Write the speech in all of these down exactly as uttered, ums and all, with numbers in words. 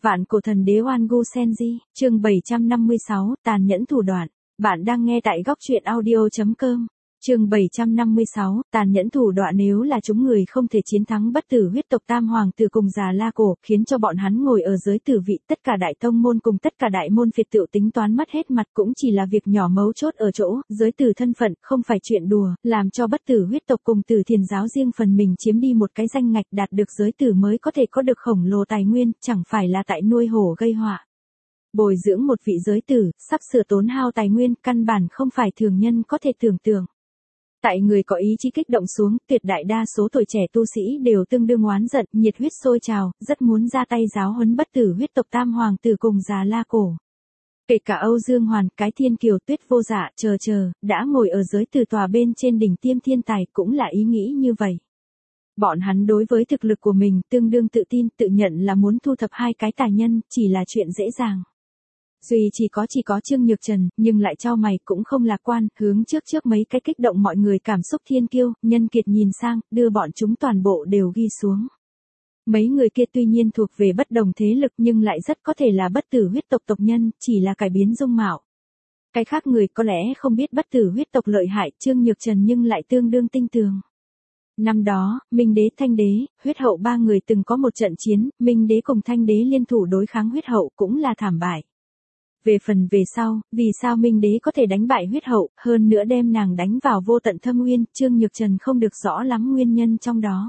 Vạn cổ thần đế Oan Gu Senji, chương bảy trăm năm mươi sáu, tàn nhẫn thủ đoạn. Bạn đang nghe tại góc truyện audio chấm com. Chương bảy trăm năm mươi sáu, tàn nhẫn thủ đoạn. Nếu là chúng người không thể chiến thắng bất tử huyết tộc tam hoàng tử cùng già La Cổ, khiến cho bọn hắn ngồi ở giới tử vị, tất cả đại tông môn cùng tất cả đại môn phiệt tựu tính toán mất hết mặt, cũng chỉ là việc nhỏ mấu chốt ở chỗ, giới tử thân phận, không phải chuyện đùa, làm cho bất tử huyết tộc cùng Tử Thiền giáo riêng phần mình chiếm đi một cái danh ngạch, đạt được giới tử mới có thể có được khổng lồ tài nguyên, chẳng phải là tại nuôi hổ gây họa. Bồi dưỡng một vị giới tử, sắp sửa tốn hao tài nguyên, căn bản không phải thường nhân có thể tưởng tượng. Tại người có ý chí kích động xuống, tuyệt đại đa số tuổi trẻ tu sĩ đều tương đương oán giận, nhiệt huyết sôi trào, rất muốn ra tay giáo huấn bất tử huyết tộc tam hoàng tử cùng già La Cổ. Kể cả Âu Dương Hoàn, cái thiên kiều tuyết vô dạ, chờ chờ, đã ngồi ở giới tử tòa bên trên đỉnh tiêm thiên tài, cũng là ý nghĩ như vậy. Bọn hắn đối với thực lực của mình tương đương tự tin, tự nhận là muốn thu thập hai cái tài nhân, chỉ là chuyện dễ dàng. Duy chỉ có chỉ có Trương Nhược Trần, nhưng lại chau mày cũng không lạc quan, hướng trước trước mấy cái kích động mọi người cảm xúc thiên kiêu, Nhân Kiệt nhìn sang, đưa bọn chúng toàn bộ đều ghi xuống. Mấy người kia tuy nhiên thuộc về bất đồng thế lực nhưng lại rất có thể là bất tử huyết tộc tộc nhân, chỉ là cải biến dung mạo. Cái khác người có lẽ không biết bất tử huyết tộc lợi hại, Trương Nhược Trần nhưng lại tương đương tinh tường. Năm đó, Minh Đế, Thanh Đế, Huyết Hậu ba người từng có một trận chiến, Minh Đế cùng Thanh Đế liên thủ đối kháng Huyết Hậu cũng là thảm bại. Về phần về sau, vì sao Minh Đế có thể đánh bại Huyết Hậu, hơn nữa đem nàng đánh vào vô tận thâm uyên, Trương Nhược Trần không được rõ lắm nguyên nhân trong đó.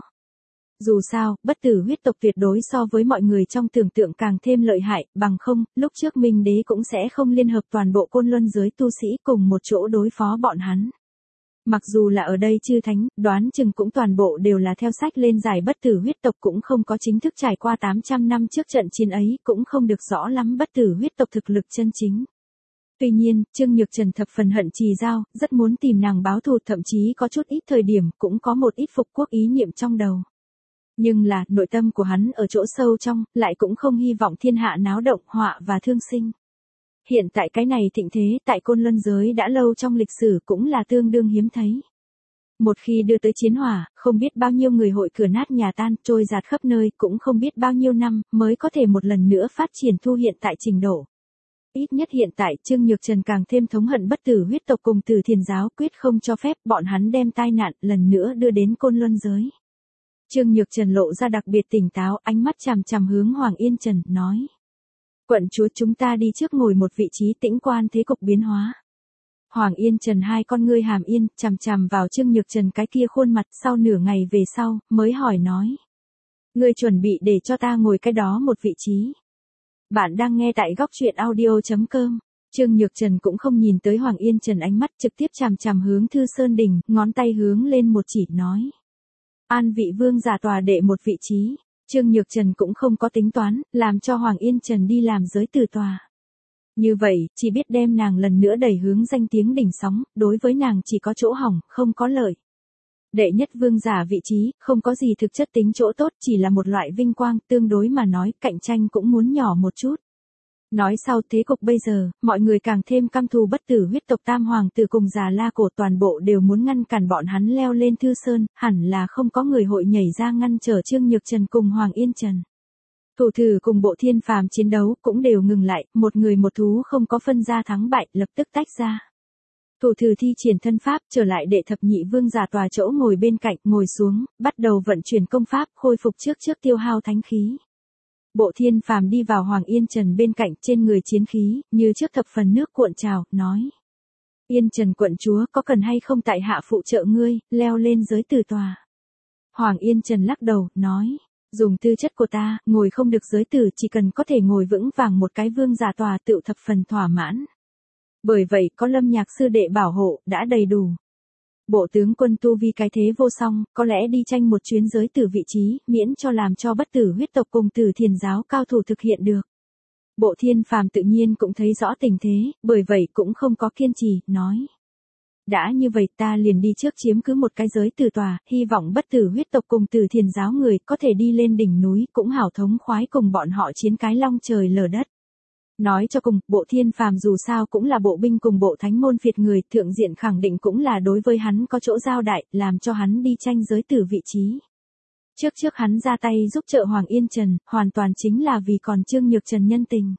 Dù sao, bất tử huyết tộc tuyệt đối so với mọi người trong tưởng tượng càng thêm lợi hại, bằng không, lúc trước Minh Đế cũng sẽ không liên hợp toàn bộ côn luân giới tu sĩ cùng một chỗ đối phó bọn hắn. Mặc dù là ở đây chư thánh, đoán chừng cũng toàn bộ đều là theo sách lên giải bất tử huyết tộc cũng không có chính thức trải qua tám trăm năm trước trận chiến ấy, cũng không được rõ lắm bất tử huyết tộc thực lực chân chính. Tuy nhiên, Trương Nhược Trần thập phần hận Trì Giao, rất muốn tìm nàng báo thù, thậm chí có chút ít thời điểm cũng có một ít phục quốc ý niệm trong đầu. Nhưng là, nội tâm của hắn ở chỗ sâu trong, lại cũng không hy vọng thiên hạ náo động, họa và thương sinh. Hiện tại cái này thịnh thế tại côn luân giới đã lâu trong lịch sử cũng là tương đương hiếm thấy. Một khi đưa tới chiến hỏa, không biết bao nhiêu người hội cửa nát nhà tan, trôi giạt khắp nơi, cũng không biết bao nhiêu năm mới có thể một lần nữa phát triển thu hiện tại trình độ. Ít nhất hiện tại Trương Nhược Trần càng thêm thống hận bất tử huyết tộc cùng Tử Thiền giáo, quyết không cho phép bọn hắn đem tai nạn lần nữa đưa đến côn luân giới. Trương Nhược Trần lộ ra đặc biệt tỉnh táo, ánh mắt chằm chằm hướng Hoàng Yên Trần, nói. Quận chúa, chúng ta đi trước ngồi một vị trí tĩnh quan thế cục biến hóa. Hoàng Yên Trần hai con ngươi hàm yên, chằm chằm vào Trương Nhược Trần cái kia khuôn mặt, sau nửa ngày về sau, mới hỏi nói. Ngươi chuẩn bị để cho ta ngồi cái đó một vị trí. Bạn đang nghe tại góc truyện audio chấm com. Trương Nhược Trần cũng không nhìn tới Hoàng Yên Trần, ánh mắt trực tiếp chằm chằm hướng Thư Sơn Đình, ngón tay hướng lên một chỉ, nói. An vị vương giả tòa đệ một vị trí. Trương Nhược Trần cũng không có tính toán, làm cho Hoàng Yên Trần đi làm giới tử tòa. Như vậy, chỉ biết đem nàng lần nữa đẩy hướng danh tiếng đỉnh sóng, đối với nàng chỉ có chỗ hỏng, không có lợi. Đệ nhất vương giả vị trí, không có gì thực chất tính chỗ tốt, chỉ là một loại vinh quang, tương đối mà nói, cạnh tranh cũng muốn nhỏ một chút. Nói sau thế cục bây giờ, mọi người càng thêm căm thù bất tử huyết tộc tam hoàng tử cùng già La Cổ, toàn bộ đều muốn ngăn cản bọn hắn leo lên Thư Sơn, hẳn là không có người hội nhảy ra ngăn trở Trương Nhược Trần cùng Hoàng Yên Trần. Thủ thử cùng Bộ Thiên Phàm chiến đấu cũng đều ngừng lại, một người một thú không có phân ra thắng bại, lập tức tách ra. Thủ thử thi triển thân pháp, trở lại đệ thập nhị vương giả tòa chỗ ngồi bên cạnh, ngồi xuống, bắt đầu vận chuyển công pháp, khôi phục trước trước tiêu hao thánh khí. Bộ Thiên Phàm đi vào Hoàng Yên Trần bên cạnh, trên người chiến khí, như trước thập phần nước cuộn trào, nói. Yên Trần quận chúa, có cần hay không tại hạ phụ trợ ngươi, leo lên giới tử tòa. Hoàng Yên Trần lắc đầu, nói. Dùng tư chất của ta, ngồi không được giới tử, chỉ cần có thể ngồi vững vàng một cái vương giả tòa tựu thập phần thỏa mãn. Bởi vậy, có Lâm Nhạc sư đệ bảo hộ, đã đầy đủ. Bộ tướng quân tu vi cái thế vô song, có lẽ đi tranh một chuyến giới tử vị trí, miễn cho làm cho bất tử huyết tộc cùng Tử Thiền giáo cao thủ thực hiện được. Bộ Thiên Phàm tự nhiên cũng thấy rõ tình thế, bởi vậy cũng không có kiên trì, nói. Đã như vậy ta liền đi trước chiếm cứ một cái giới tử tòa, hy vọng bất tử huyết tộc cùng Tử Thiền giáo người có thể đi lên đỉnh núi, cũng hảo thống khoái cùng bọn họ chiến cái long trời lở đất. Nói cho cùng, Bộ Thiên Phàm dù sao cũng là bộ binh cùng bộ thánh môn phiệt người, thượng diện khẳng định cũng là đối với hắn có chỗ giao đại, làm cho hắn đi tranh giới tử vị trí. Trước trước hắn ra tay giúp trợ Hoàng Yên Trần, hoàn toàn chính là vì còn Trương Nhược Trần nhân tình.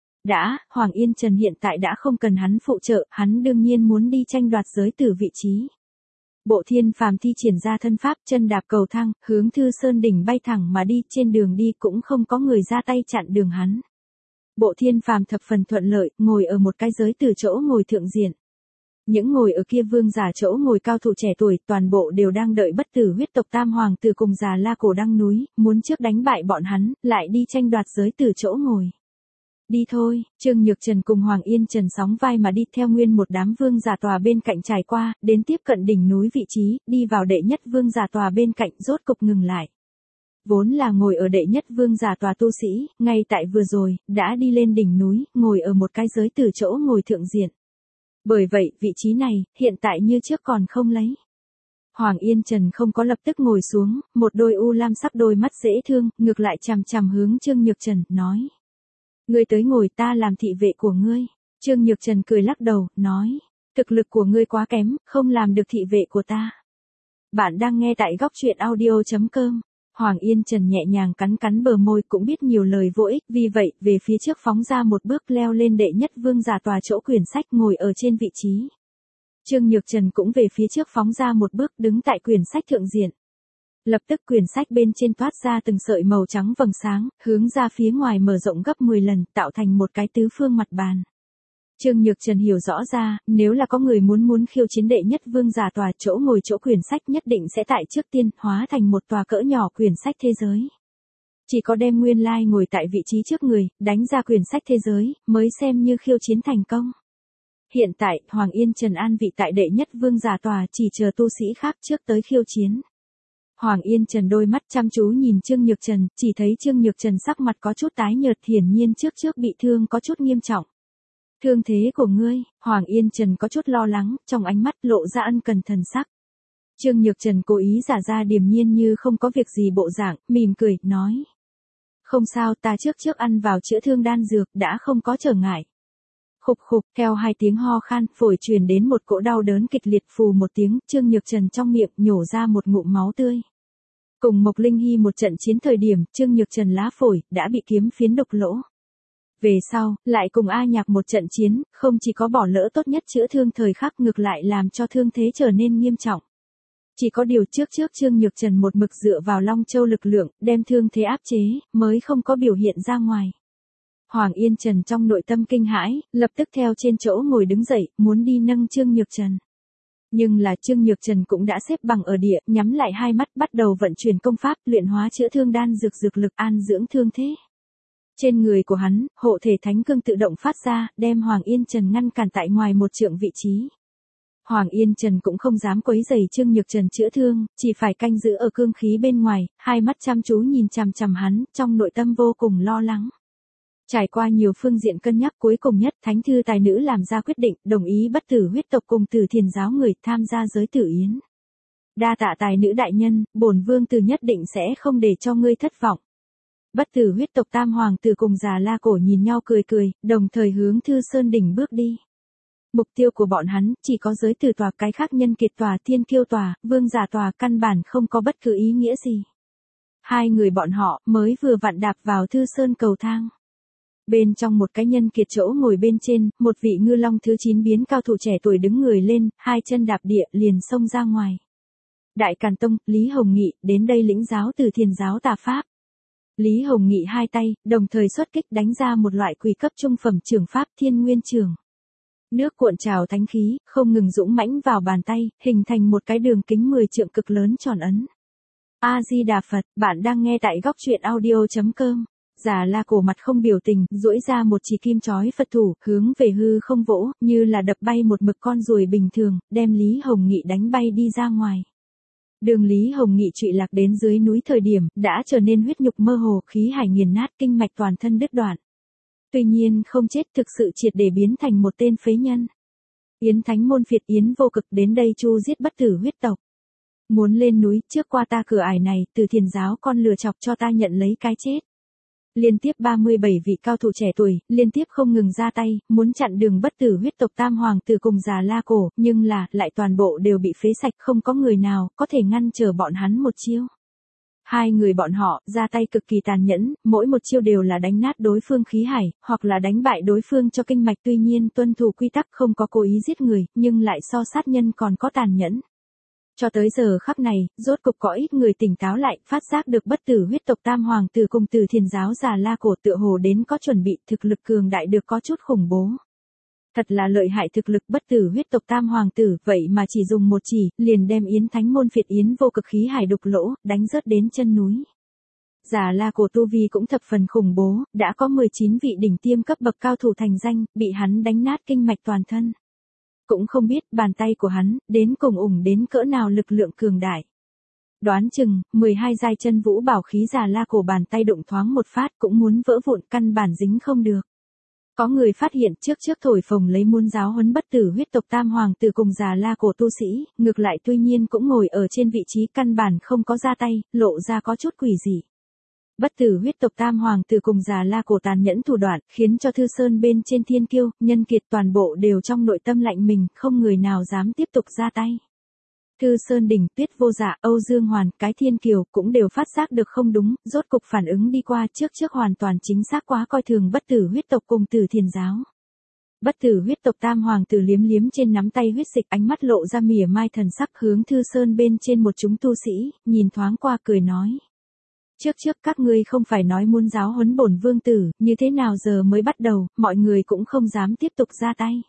Đã, Hoàng Yên Trần hiện tại đã không cần hắn phụ trợ, hắn đương nhiên muốn đi tranh đoạt giới tử vị trí. Bộ Thiên Phàm thi triển ra thân pháp, chân đạp cầu thang, hướng Thư Sơn đỉnh bay thẳng mà đi, trên đường đi cũng không có người ra tay chặn đường hắn. Bộ Thiên Phàm thập phần thuận lợi, ngồi ở một cái giới tử chỗ ngồi thượng diện. Những ngồi ở kia vương giả chỗ ngồi cao thủ trẻ tuổi, toàn bộ đều đang đợi bất tử huyết tộc tam hoàng tử cùng già La Cổ Đăng núi, muốn trước đánh bại bọn hắn, lại đi tranh đoạt giới tử chỗ ngồi. Đi thôi, Trương Nhược Trần cùng Hoàng Yên Trần sóng vai mà đi theo nguyên một đám vương giả tòa bên cạnh trải qua, đến tiếp cận đỉnh núi vị trí, đi vào đệ nhất vương giả tòa bên cạnh rốt cục ngừng lại. Vốn là ngồi ở đệ nhất vương giả tòa tu sĩ, ngay tại vừa rồi, đã đi lên đỉnh núi, ngồi ở một cái giới tử chỗ ngồi thượng diện. Bởi vậy, vị trí này, hiện tại như trước còn không lấy. Hoàng Yên Trần không có lập tức ngồi xuống, một đôi u lam sắc đôi mắt dễ thương, ngược lại chằm chằm hướng Trương Nhược Trần, nói. Ngươi tới ngồi, ta làm thị vệ của ngươi. Trương Nhược Trần cười lắc đầu, nói. Thực lực của ngươi quá kém, không làm được thị vệ của ta. Bạn đang nghe tại góc truyện audio chấm com. Hoàng Yên Trần nhẹ nhàng cắn cắn bờ môi, cũng biết nhiều lời vô ích, vì vậy, về phía trước phóng ra một bước, leo lên đệ nhất vương giả tòa chỗ quyển sách, ngồi ở trên vị trí. Trương Nhược Trần cũng về phía trước phóng ra một bước, đứng tại quyển sách thượng diện. Lập tức quyển sách bên trên toát ra từng sợi màu trắng vầng sáng, hướng ra phía ngoài mở rộng gấp mười lần, tạo thành một cái tứ phương mặt bàn. Trương Nhược Trần hiểu rõ ra, nếu là có người muốn muốn khiêu chiến đệ nhất vương giả tòa, chỗ ngồi chỗ quyển sách nhất định sẽ tại trước tiên hóa thành một tòa cỡ nhỏ quyển sách thế giới. Chỉ có đem nguyên lai ngồi tại vị trí trước người, đánh ra quyển sách thế giới, mới xem như khiêu chiến thành công. Hiện tại, Hoàng Yên Trần an vị tại đệ nhất vương giả tòa, chỉ chờ tu sĩ khác trước tới khiêu chiến. Hoàng Yên Trần đôi mắt chăm chú nhìn Trương Nhược Trần, chỉ thấy Trương Nhược Trần sắc mặt có chút tái nhợt, hiển nhiên trước trước bị thương có chút nghiêm trọng. Thương thế của ngươi, Hoàng Yên Trần có chút lo lắng, trong ánh mắt lộ ra ân cần thần sắc. Trương Nhược Trần cố ý giả ra điềm nhiên như không có việc gì bộ dạng, mỉm cười, nói. Không sao, ta trước trước ăn vào chữa thương đan dược, đã không có trở ngại. Khục khục, theo hai tiếng ho khan, phổi truyền đến một cỗ đau đớn kịch liệt, phù một tiếng, Trương Nhược Trần trong miệng nhổ ra một ngụm máu tươi. Cùng Mộc Linh Hy một trận chiến thời điểm, Trương Nhược Trần lá phổi, đã bị kiếm phiến đục lỗ. Về sau, lại cùng A Nhạc một trận chiến, không chỉ có bỏ lỡ tốt nhất chữa thương thời khắc, ngược lại làm cho thương thế trở nên nghiêm trọng. Chỉ có điều trước trước Trương Nhược Trần một mực dựa vào Long Châu lực lượng, đem thương thế áp chế, mới không có biểu hiện ra ngoài. Hoàng Yên Trần trong nội tâm kinh hãi, lập tức theo trên chỗ ngồi đứng dậy, muốn đi nâng Trương Nhược Trần. Nhưng là Trương Nhược Trần cũng đã xếp bằng ở địa, nhắm lại hai mắt, bắt đầu vận chuyển công pháp, luyện hóa chữa thương đan dược dược lực, an dưỡng thương thế. Trên người của hắn, hộ thể thánh cương tự động phát ra, đem Hoàng Yên Trần ngăn cản tại ngoài một trượng vị trí. Hoàng Yên Trần cũng không dám quấy rầy Trương Nhược Trần chữa thương, chỉ phải canh giữ ở cương khí bên ngoài, hai mắt chăm chú nhìn chằm chằm hắn, trong nội tâm vô cùng lo lắng. Trải qua nhiều phương diện cân nhắc, cuối cùng nhất, thánh thư tài nữ làm ra quyết định, đồng ý bất tử huyết tộc cùng Tử Thiền giáo người tham gia giới tử yến. Đa tạ tài nữ đại nhân, bổn vương tử nhất định sẽ không để cho ngươi thất vọng. Bất tử huyết tộc tam hoàng tử cùng già La Cổ nhìn nhau cười cười, đồng thời hướng Thư Sơn đỉnh bước đi. Mục tiêu của bọn hắn, chỉ có giới tử tòa, cái khác nhân kiệt tòa, thiên kiêu tòa, vương giả tòa, căn bản không có bất cứ ý nghĩa gì. Hai người bọn họ, mới vừa vặn đạp vào Thư Sơn cầu thang. Bên trong một cái nhân kiệt chỗ ngồi bên trên, một vị ngư long thứ chín biến cao thủ trẻ tuổi đứng người lên, hai chân đạp địa, liền xông ra ngoài. Đại Càn Tông, Lý Hồng Nghị, đến đây lĩnh giáo từ Thiền giáo tà pháp. Lý Hồng Nghị hai tay, đồng thời xuất kích đánh ra một loại quỷ cấp trung phẩm trường pháp Thiên Nguyên Trường. Nước cuộn trào thánh khí, không ngừng dũng mãnh vào bàn tay, hình thành một cái đường kính mười trượng cực lớn tròn ấn. A-di-đà Phật, bạn đang nghe tại góc truyện audio chấm com. Già La Cổ mặt không biểu tình, duỗi ra một chỉ kim chói Phật thủ, hướng về hư không vỗ, như là đập bay một mực con ruồi bình thường, đem Lý Hồng Nghị đánh bay đi ra ngoài. Đường Lý Hồng Nghị trụy lạc đến dưới núi thời điểm, đã trở nên huyết nhục mơ hồ, khí hải nghiền nát, kinh mạch toàn thân đứt đoạn. Tuy nhiên không chết, thực sự triệt để biến thành một tên phế nhân. Yến Thánh môn phiệt Yến Vô Cực đến đây chu giết bất tử huyết tộc. Muốn lên núi, trước qua ta cửa ải này, Từ Thiền giáo con lừa chọc cho ta nhận lấy cái chết. Liên tiếp ba mươi bảy vị cao thủ trẻ tuổi, liên tiếp không ngừng ra tay, muốn chặn đường bất tử huyết tộc tam hoàng tử cùng già La Cổ, nhưng là, lại toàn bộ đều bị phế sạch, không có người nào, có thể ngăn trở bọn hắn một chiêu. Hai người bọn họ ra tay cực kỳ tàn nhẫn, mỗi một chiêu đều là đánh nát đối phương khí hải, hoặc là đánh bại đối phương cho kinh mạch, tuy nhiên tuân thủ quy tắc không có cố ý giết người, nhưng lại so sát nhân còn có tàn nhẫn. Cho tới giờ khắc này, rốt cục có ít người tỉnh táo lại, phát giác được bất tử huyết tộc tam hoàng tử cùng Từ Thiền giáo Già La Cổ tựa hồ đến có chuẩn bị, thực lực cường đại được có chút khủng bố. Thật là lợi hại thực lực bất tử huyết tộc tam hoàng tử, vậy mà chỉ dùng một chỉ, liền đem Yến Thánh môn phiệt Yến vô cực khí hải đục lỗ, đánh rớt đến chân núi. Già La Cổ tu vi cũng thập phần khủng bố, đã có mười chín vị đỉnh tiêm cấp bậc cao thủ thành danh, bị hắn đánh nát kinh mạch toàn thân. Cũng không biết bàn tay của hắn, đến cùng ủng đến cỡ nào lực lượng cường đại. Đoán chừng, mười hai giai chân vũ bảo khí Già La Cổ bàn tay đụng thoáng một phát cũng muốn vỡ vụn, căn bản dính không được. Có người phát hiện trước trước thổi phồng lấy muốn giáo huấn bất tử huyết tộc tam hoàng tử cùng Già La Cổ tu sĩ, ngược lại tuy nhiên cũng ngồi ở trên vị trí căn bản không có ra tay, lộ ra có chút quỷ dị. Bất tử huyết tộc tam hoàng tử cùng Già La Cổ tàn nhẫn thủ đoạn, khiến cho Thư Sơn bên trên thiên kiêu, nhân kiệt toàn bộ đều trong nội tâm lạnh mình, không người nào dám tiếp tục ra tay. Thư Sơn đỉnh, Tuyết Vô Dạ, Âu Dương Hoàn, cái Thiên Kiều cũng đều phát giác được không đúng, rốt cục phản ứng đi qua, trước trước hoàn toàn chính xác quá coi thường bất tử huyết tộc cùng Từ Thiền giáo. Bất tử huyết tộc tam hoàng tử liếm liếm trên nắm tay huyết dịch, ánh mắt lộ ra mỉa mai thần sắc, hướng Thư Sơn bên trên một chúng tu sĩ, nhìn thoáng qua cười nói. Trước trước các ngươi không phải nói muốn giáo huấn bổn vương tử, như thế nào giờ mới bắt đầu, mọi người cũng không dám tiếp tục ra tay.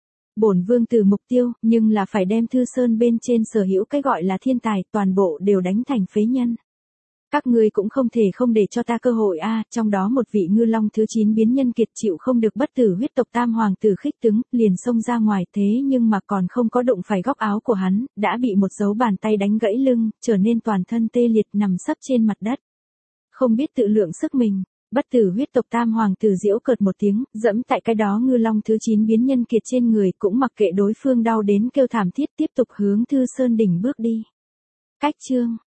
Bổn vương tử mục tiêu, nhưng là phải đem Thư Sơn bên trên sở hữu cái gọi là thiên tài, toàn bộ đều đánh thành phế nhân. Các ngươi cũng không thể không để cho ta cơ hội a, à, trong đó một vị ngư long thứ chín biến nhân kiệt chịu không được bất tử huyết tộc tam hoàng tử khích tướng, liền xông ra ngoài, thế nhưng mà còn không có đụng phải góc áo của hắn, đã bị một dấu bàn tay đánh gãy lưng, trở nên toàn thân tê liệt nằm sấp trên mặt đất. Không biết tự lượng sức mình. Bất tử huyết tộc tam hoàng tử giễu cợt một tiếng, dẫm tại cái đó ngư long thứ chín biến nhân kiệt trên người, cũng mặc kệ đối phương đau đến kêu thảm thiết, tiếp tục hướng Thư Sơn đỉnh bước đi. Cách chương